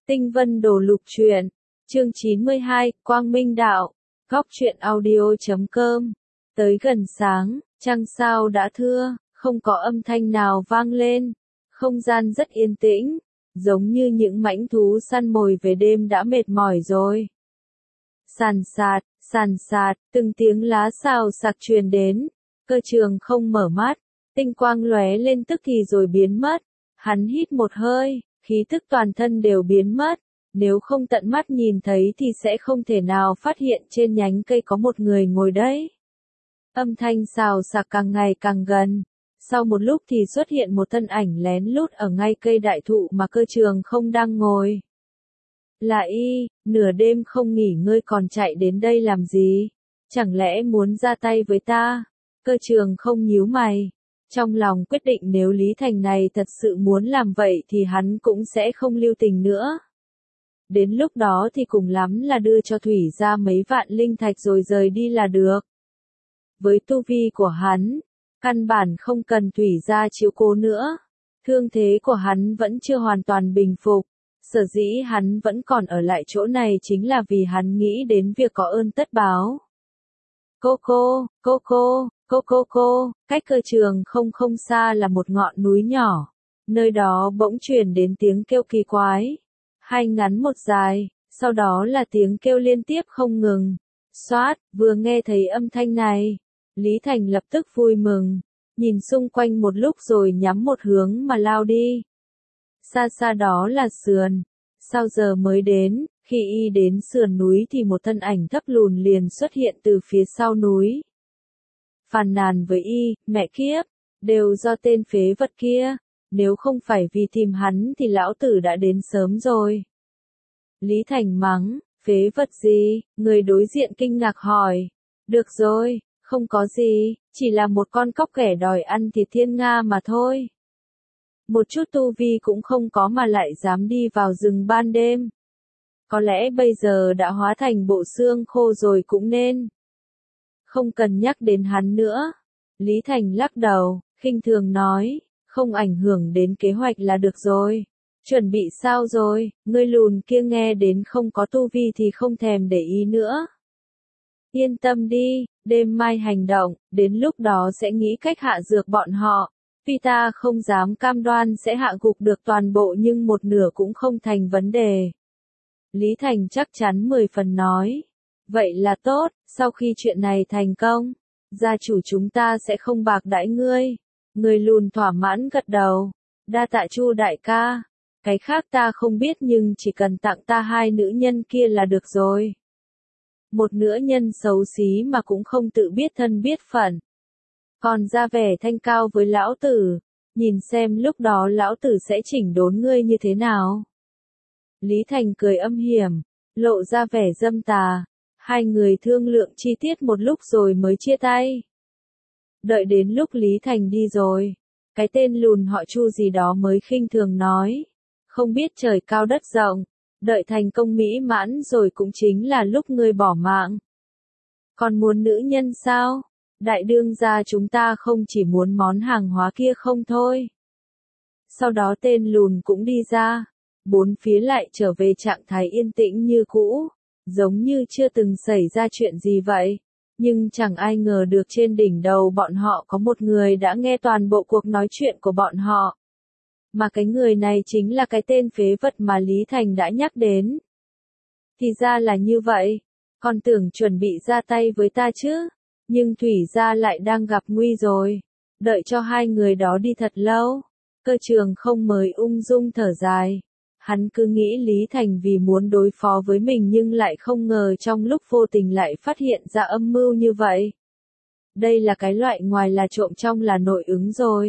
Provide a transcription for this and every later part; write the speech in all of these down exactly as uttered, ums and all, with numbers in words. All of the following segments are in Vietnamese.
Tinh Vân Đồ Lục Truyện, chương chín mươi hai, Quang Minh Đạo, góc truyện audio chấm com. Tới gần sáng, trăng sao đã thưa, không có âm thanh nào vang lên, không gian rất yên tĩnh, giống như những mãnh thú săn mồi về đêm đã mệt mỏi rồi. Sàn sạt, sàn sạt, từng tiếng lá xào xạc truyền đến, Cơ Trường không mở mắt, tinh quang lóe lên tức thì rồi biến mất, hắn hít một hơi, khí tức toàn thân đều biến mất, nếu không tận mắt nhìn thấy thì sẽ không thể nào phát hiện trên nhánh cây có một người ngồi đấy. Âm thanh xào xạc càng ngày càng gần, sau một lúc thì xuất hiện một thân ảnh lén lút ở ngay cây đại thụ mà Cơ Trường không đang ngồi. Là y, nửa đêm không nghỉ ngơi còn chạy đến đây làm gì? Chẳng lẽ muốn ra tay với ta? Cơ Trường không nhíu mày. Trong lòng quyết định nếu Lý Thành này thật sự muốn làm vậy thì hắn cũng sẽ không lưu tình nữa. Đến lúc đó thì cùng lắm là đưa cho Thủy ra mấy vạn linh thạch rồi rời đi là được. Với tu vi của hắn, căn bản không cần Thủy ra chiếu cố nữa. Thương thế của hắn vẫn chưa hoàn toàn bình phục. Sở dĩ hắn vẫn còn ở lại chỗ này chính là vì hắn nghĩ đến việc có ơn tất báo. Cô cô, cô cô, cô cô cô, cách Cơ Trường không không xa là một ngọn núi nhỏ. Nơi đó bỗng truyền đến tiếng kêu kỳ quái. Hai ngắn một dài, sau đó là tiếng kêu liên tiếp không ngừng. Xoát, vừa nghe thấy âm thanh này, Lý Thành lập tức vui mừng, nhìn xung quanh một lúc rồi nhắm một hướng mà lao đi. Xa xa đó là sườn, sao giờ mới đến, khi y đến sườn núi thì một thân ảnh thấp lùn liền xuất hiện từ phía sau núi. Phàn nàn với y, mẹ kiếp, đều do tên phế vật kia, nếu không phải vì tìm hắn thì lão tử đã đến sớm rồi. Lý Thành mắng, phế vật gì, người đối diện kinh ngạc hỏi, được rồi, không có gì, chỉ là một con cóc ghẻ đòi ăn thịt thiên nga mà thôi. Một chút tu vi cũng không có mà lại dám đi vào rừng ban đêm. Có lẽ bây giờ đã hóa thành bộ xương khô rồi cũng nên. Không cần nhắc đến hắn nữa. Lý Thành lắc đầu, khinh thường nói, không ảnh hưởng đến kế hoạch là được rồi. Chuẩn bị sao rồi, ngươi lùn kia nghe đến không có tu vi thì không thèm để ý nữa. Yên tâm đi, đêm mai hành động, đến lúc đó sẽ nghĩ cách hạ dược bọn họ. Vì ta không dám cam đoan sẽ hạ gục được toàn bộ nhưng một nửa cũng không thành vấn đề. Lý Thành chắc chắn mười phần nói. Vậy là tốt, sau khi chuyện này thành công, gia chủ chúng ta sẽ không bạc đãi ngươi. Người lùn thỏa mãn gật đầu. Đa tạ Chu đại ca. Cái khác ta không biết nhưng chỉ cần tặng ta hai nữ nhân kia là được rồi. Một nữ nhân xấu xí mà cũng không tự biết thân biết phận. Còn ra vẻ thanh cao với lão tử, nhìn xem lúc đó lão tử sẽ chỉnh đốn ngươi như thế nào. Lý Thành cười âm hiểm, lộ ra vẻ dâm tà, hai người thương lượng chi tiết một lúc rồi mới chia tay. Đợi đến lúc Lý Thành đi rồi, cái tên lùn họ Chu gì đó mới khinh thường nói, không biết trời cao đất rộng, đợi thành công mỹ mãn rồi cũng chính là lúc ngươi bỏ mạng. Còn muốn nữ nhân sao? Đại đương gia chúng ta không chỉ muốn món hàng hóa kia không thôi. Sau đó tên lùn cũng đi ra, bốn phía lại trở về trạng thái yên tĩnh như cũ, giống như chưa từng xảy ra chuyện gì vậy. Nhưng chẳng ai ngờ được trên đỉnh đầu bọn họ có một người đã nghe toàn bộ cuộc nói chuyện của bọn họ. Mà cái người này chính là cái tên phế vật mà Lý Thành đã nhắc đến. Thì ra là như vậy, còn tưởng chuẩn bị ra tay với ta chứ. Nhưng Thủy gia lại đang gặp nguy rồi. Đợi cho hai người đó đi thật lâu. Cơ Trường không mới ung dung thở dài. Hắn cứ nghĩ Lý Thành vì muốn đối phó với mình nhưng lại không ngờ trong lúc vô tình lại phát hiện ra âm mưu như vậy. Đây là cái loại ngoài là trộm trong là nội ứng rồi.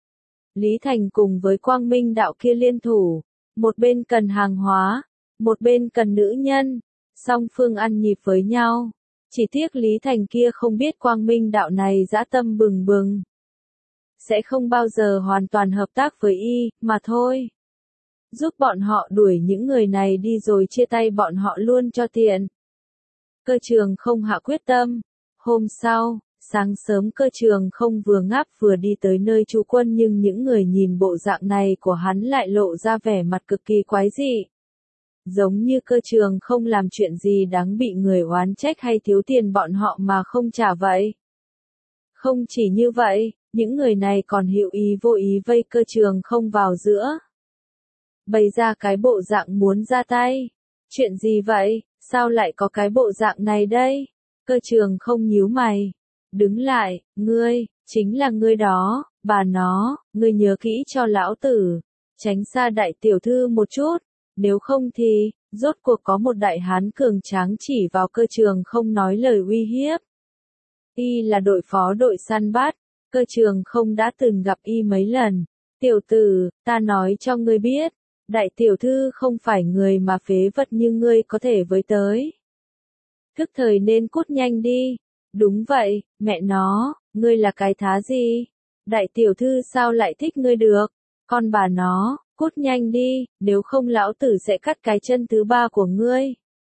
Lý Thành cùng với Quang Minh đạo kia liên thủ. Một bên cần hàng hóa, một bên cần nữ nhân. Song phương ăn nhịp với nhau. Chỉ tiếc Lý Thành kia không biết Quang Minh đạo này dã tâm bừng bừng. Sẽ không bao giờ hoàn toàn hợp tác với y, mà thôi. Giúp bọn họ đuổi những người này đi rồi chia tay bọn họ luôn cho tiện. Cơ Trường không hạ quyết tâm. Hôm sau, sáng sớm Cơ Trường không vừa ngáp vừa đi tới nơi trú quân nhưng những người nhìn bộ dạng này của hắn lại lộ ra vẻ mặt cực kỳ quái dị. giống như Cơ Trường không làm chuyện gì đáng bị người oán trách hay thiếu tiền bọn họ mà không trả vậy. Không chỉ như vậy, những người này còn hữu ý vô ý vây Cơ Trường không vào giữa. Bày ra cái bộ dạng muốn ra tay. Chuyện gì vậy, sao lại có cái bộ dạng này đây? Cơ Trường không nhíu mày. Đứng lại, ngươi, chính là ngươi đó, bà nó, ngươi nhớ kỹ cho lão tử. Tránh xa đại tiểu thư một chút, nếu không thì, rốt cuộc có một đại hán cường tráng chỉ vào Cơ Trường không nói lời uy hiếp. Y là đội phó đội săn bắt, Cơ Trường không đã từng gặp y mấy lần. Tiểu tử, ta nói cho ngươi biết, đại tiểu thư không phải người mà phế vật như ngươi có thể với tới. Thức thời nên cút nhanh đi. Đúng vậy, mẹ nó, ngươi là cái thá gì? Đại tiểu thư sao lại thích ngươi được? Con bà nó, cút nhanh đi, nếu không lão tử sẽ cắt cái chân thứ ba của ngươi.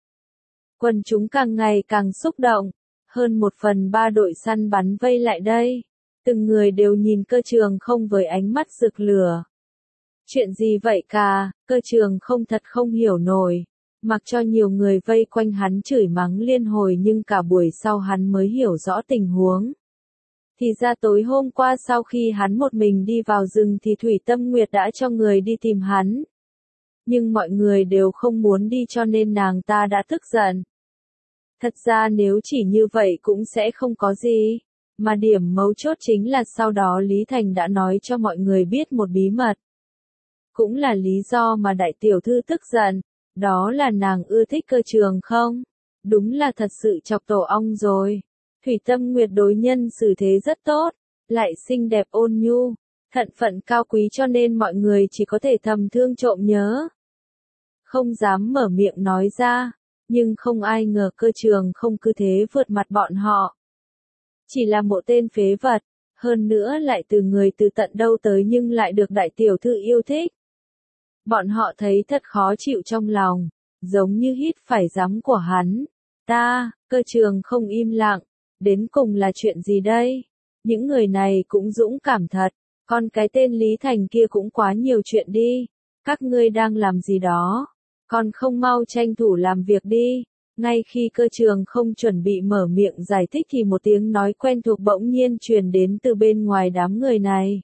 Quần chúng càng ngày càng xúc động, hơn một phần ba đội săn bắn vây lại đây. Từng người đều nhìn Cơ Trường không với ánh mắt rực lửa. Chuyện gì vậy cả, Cơ Trường không thật không hiểu nổi. Mặc cho nhiều người vây quanh hắn chửi mắng liên hồi nhưng cả buổi sau hắn mới hiểu rõ tình huống. Thì ra tối hôm qua sau khi hắn một mình đi vào rừng thì Thủy Tâm Nguyệt đã cho người đi tìm hắn. Nhưng mọi người đều không muốn đi cho nên nàng ta đã tức giận. Thật ra nếu chỉ như vậy cũng sẽ không có gì. Mà điểm mấu chốt chính là sau đó Lý Thành đã nói cho mọi người biết một bí mật. Cũng là lý do mà đại tiểu thư tức giận. Đó là nàng ưa thích Cơ Trường không? Đúng là thật sự chọc tổ ong rồi. Thủy Tâm Nguyệt đối nhân xử thế rất tốt, lại xinh đẹp ôn nhu, thận phận cao quý cho nên mọi người chỉ có thể thầm thương trộm nhớ. Không dám mở miệng nói ra, nhưng không ai ngờ Cơ Trường không cứ thế vượt mặt bọn họ. Chỉ là một tên phế vật, hơn nữa lại từ người từ tận đâu tới nhưng lại được đại tiểu thư yêu thích. Bọn họ thấy thật khó chịu trong lòng, giống như hít phải giấm của hắn. Ta, Cơ Trường không im lặng, đến cùng là chuyện gì đây? Những người này cũng dũng cảm thật, còn cái tên Lý Thành kia cũng quá nhiều chuyện đi. Các ngươi đang làm gì đó? Còn không mau tranh thủ làm việc đi. Ngay khi Cơ Trường không chuẩn bị mở miệng giải thích thì một tiếng nói quen thuộc bỗng nhiên truyền đến từ bên ngoài đám người này.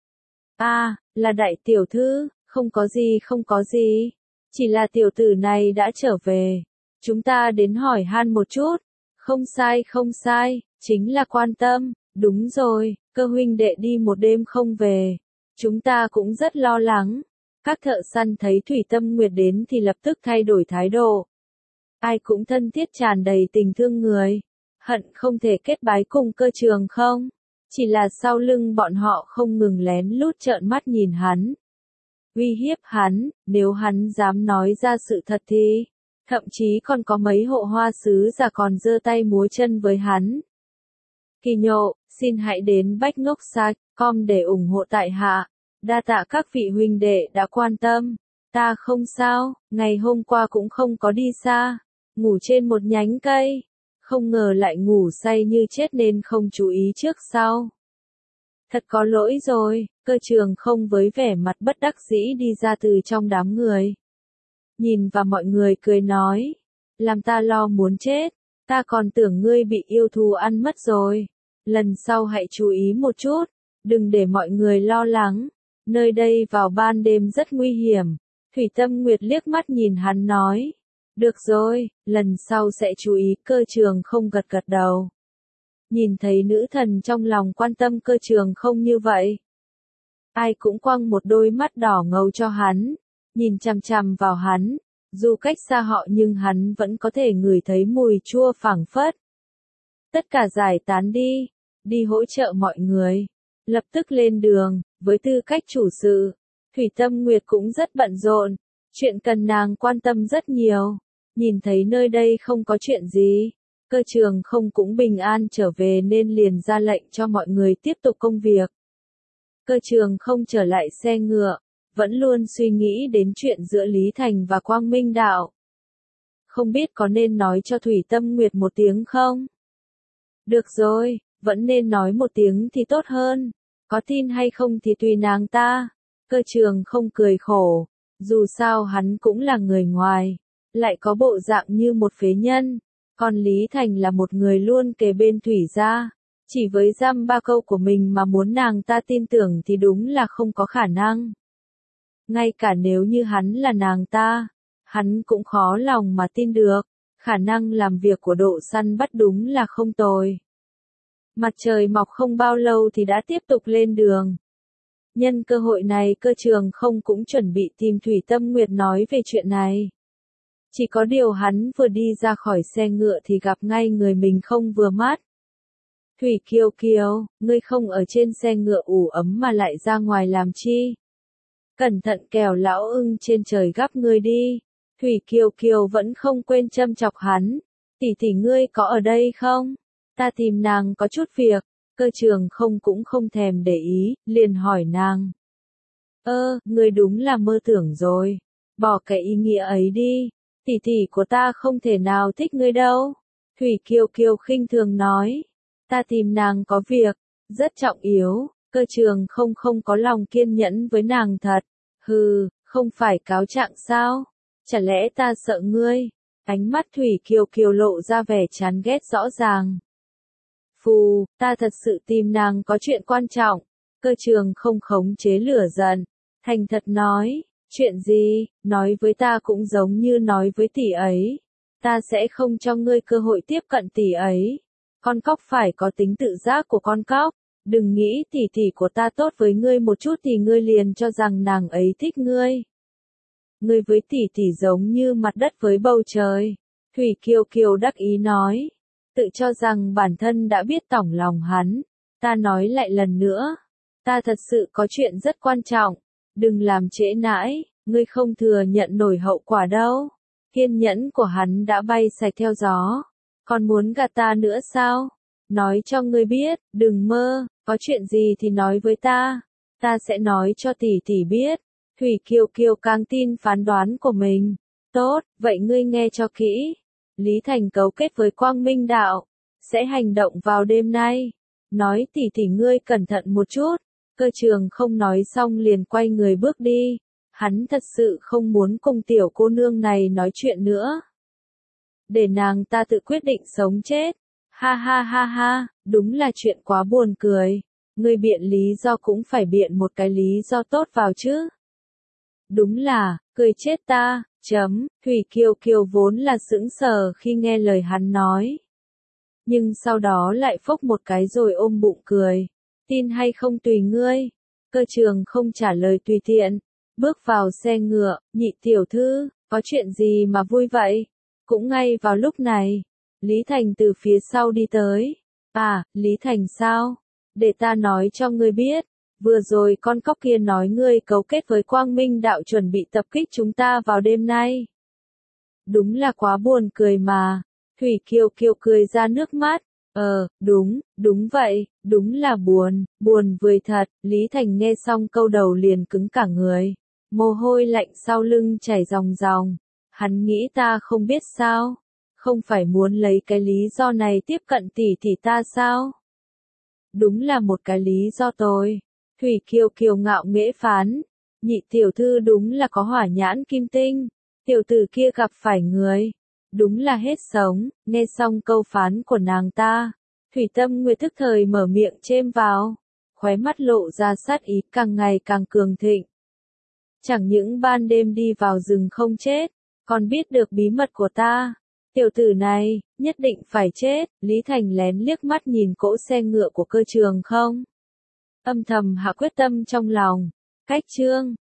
À, là đại tiểu thư. Không có gì không có gì, chỉ là tiểu tử này đã trở về. Chúng ta đến hỏi han một chút. Không sai không sai, chính là quan tâm. Đúng rồi, Cơ huynh đệ đi một đêm không về. Chúng ta cũng rất lo lắng. Các thợ săn thấy Thủy Tâm Nguyệt đến thì lập tức thay đổi thái độ. Ai cũng thân thiết tràn đầy tình thương người. Hận không thể kết bái cùng Cơ Trường không. Chỉ là sau lưng bọn họ không ngừng lén lút trợn mắt nhìn hắn. Uy hiếp hắn, nếu hắn dám nói ra sự thật thì, thậm chí còn có mấy hộ hoa sứ già còn giơ tay múa chân với hắn. Kỳ nhộ, xin hãy đến bách ngốc site chấm com để ủng hộ tại hạ. Đa tạ các vị huynh đệ đã quan tâm. Ta không sao, ngày hôm qua cũng không có đi xa, ngủ trên một nhánh cây. Không ngờ lại ngủ say như chết nên không chú ý trước sau. Thật có lỗi rồi, Cơ Trường không với vẻ mặt bất đắc dĩ đi ra từ trong đám người. Nhìn vào mọi người cười nói, làm ta lo muốn chết, ta còn tưởng ngươi bị yêu thú ăn mất rồi. Lần sau hãy chú ý một chút, đừng để mọi người lo lắng, nơi đây vào ban đêm rất nguy hiểm. Thủy Tâm Nguyệt liếc mắt nhìn hắn nói, được rồi, lần sau sẽ chú ý. Cơ Trường không gật gật đầu. Nhìn thấy nữ thần trong lòng quan tâm Cơ Trường không như vậy. Ai cũng quăng một đôi mắt đỏ ngầu cho hắn, nhìn chằm chằm vào hắn, dù cách xa họ nhưng hắn vẫn có thể ngửi thấy mùi chua phảng phất. Tất cả giải tán đi, đi hỗ trợ mọi người, lập tức lên đường, với tư cách chủ sự, Thủy Tâm Nguyệt cũng rất bận rộn, chuyện cần nàng quan tâm rất nhiều, nhìn thấy nơi đây không có chuyện gì. Cơ Trường không cũng bình an trở về nên liền ra lệnh cho mọi người tiếp tục công việc. Cơ Trường không trở lại xe ngựa, vẫn luôn suy nghĩ đến chuyện giữa Lý Thành và Quang Minh Đạo. Không biết có nên nói cho Thủy Tâm Nguyệt một tiếng không? Được rồi, vẫn nên nói một tiếng thì tốt hơn. Có tin hay không thì tùy nàng ta. Cơ Trường không cười khổ, dù sao hắn cũng là người ngoài. lại có bộ dạng như một phế nhân. Còn Lý Thành là một người luôn kề bên Thủy gia, chỉ với dăm ba câu của mình mà muốn nàng ta tin tưởng thì đúng là không có khả năng. Ngay cả nếu như hắn là nàng ta, hắn cũng khó lòng mà tin được, khả năng làm việc của Độ Săn Bắt đúng là không tồi. Mặt trời mọc không bao lâu thì đã tiếp tục lên đường. Nhân cơ hội này Cơ Trường không cũng chuẩn bị tìm Thủy Tâm Nguyệt nói về chuyện này. Chỉ có điều hắn vừa đi ra khỏi xe ngựa thì gặp ngay người mình không vừa mắt. Thủy Kiều Kiều, ngươi không ở trên xe ngựa ủ ấm mà lại ra ngoài làm chi? Cẩn thận kẻo lão ưng trên trời gắp ngươi đi. Thủy Kiều Kiều vẫn không quên châm chọc hắn. Tỷ tỷ ngươi có ở đây không? Ta tìm nàng có chút việc. Cơ Trường không cũng không thèm để ý, liền hỏi nàng. Ơ, ngươi đúng là mơ tưởng rồi. Bỏ cái ý nghĩa ấy đi. Tỷ tỷ của ta không thể nào thích ngươi đâu. Thủy Kiều Kiều khinh thường nói. Ta tìm nàng có việc, rất trọng yếu. Cơ Trường không không có lòng kiên nhẫn với nàng thật. Hừ, không phải cáo trạng sao? Chả lẽ ta sợ ngươi? Ánh mắt Thủy Kiều Kiều lộ ra vẻ chán ghét rõ ràng. Phù, ta thật sự tìm nàng có chuyện quan trọng. Cơ Trường không khống chế lửa giận. Thành thật nói, chuyện gì, nói với ta cũng giống như nói với tỷ ấy. Ta sẽ không cho ngươi cơ hội tiếp cận tỷ ấy. Con cóc phải có tính tự giác của con cóc. Đừng nghĩ tỷ tỷ của ta tốt với ngươi một chút thì ngươi liền cho rằng nàng ấy thích ngươi. Ngươi với tỷ tỷ giống như mặt đất với bầu trời. Thủy Kiều Kiều đắc ý nói. Tự cho rằng bản thân đã biết tỏng lòng hắn. Ta nói lại lần nữa. Ta thật sự có chuyện rất quan trọng. Đừng làm trễ nãi, ngươi không thừa nhận nổi hậu quả đâu. Kiên nhẫn của hắn đã bay sạch theo gió. Còn muốn gạt ta nữa sao? Nói cho ngươi biết, đừng mơ, có chuyện gì thì nói với ta. Ta sẽ nói cho tỷ tỷ biết. Thủy Kiều Kiều càng tin phán đoán của mình. Tốt, vậy ngươi nghe cho kỹ. Lý Thành cấu kết với Quang Minh Đạo. Sẽ hành động vào đêm nay. Nói tỷ tỷ ngươi cẩn thận một chút. Cơ Trường không nói xong liền quay người bước đi. Hắn thật sự không muốn cùng tiểu cô nương này nói chuyện nữa. Để nàng ta tự quyết định sống chết. Ha ha ha ha, đúng là chuyện quá buồn cười. Ngươi biện lý do cũng phải biện một cái lý do tốt vào chứ. Đúng là, cười chết ta, chấm, Thủy Kiều Kiều vốn là sững sờ khi nghe lời hắn nói. Nhưng sau đó lại phốc một cái rồi ôm bụng cười. Tin hay không tùy ngươi. Cơ Trường không trả lời tùy tiện. Bước vào xe ngựa, nhị tiểu thư, có chuyện gì mà vui vậy? Cũng ngay vào lúc này, Lý Thành từ phía sau đi tới. À, Lý Thành sao? Để ta nói cho ngươi biết. Vừa rồi con cóc kia nói ngươi cấu kết với Quang Minh Đạo chuẩn bị tập kích chúng ta vào đêm nay. Đúng là quá buồn cười mà. Thủy Kiều Kiều cười ra nước mắt. Ờ, đúng, đúng vậy, đúng là buồn, buồn vời thật. Lý Thành nghe xong câu đầu liền cứng cả người. Mồ hôi lạnh sau lưng chảy ròng ròng. Hắn nghĩ ta không biết sao? Không phải muốn lấy cái lý do này tiếp cận tỷ tỷ ta sao? Đúng là một cái lý do tồi. Thủy Kiều Kiều ngạo nghễ phán. Nhị tiểu thư đúng là có hỏa nhãn kim tinh. Tiểu tử kia gặp phải người. Đúng là hết sống. Nghe xong câu phán của nàng ta. Thủy Tâm Nguyệt thức thời mở miệng chêm vào. Khóe mắt lộ ra sát ý càng ngày càng cường thịnh. Chẳng những ban đêm đi vào rừng không chết. Còn biết được bí mật của ta. Tiểu tử này, nhất định phải chết. Lý Thành lén liếc mắt nhìn cỗ xe ngựa của Cơ Trường không. Âm thầm hạ quyết tâm trong lòng. Cách chương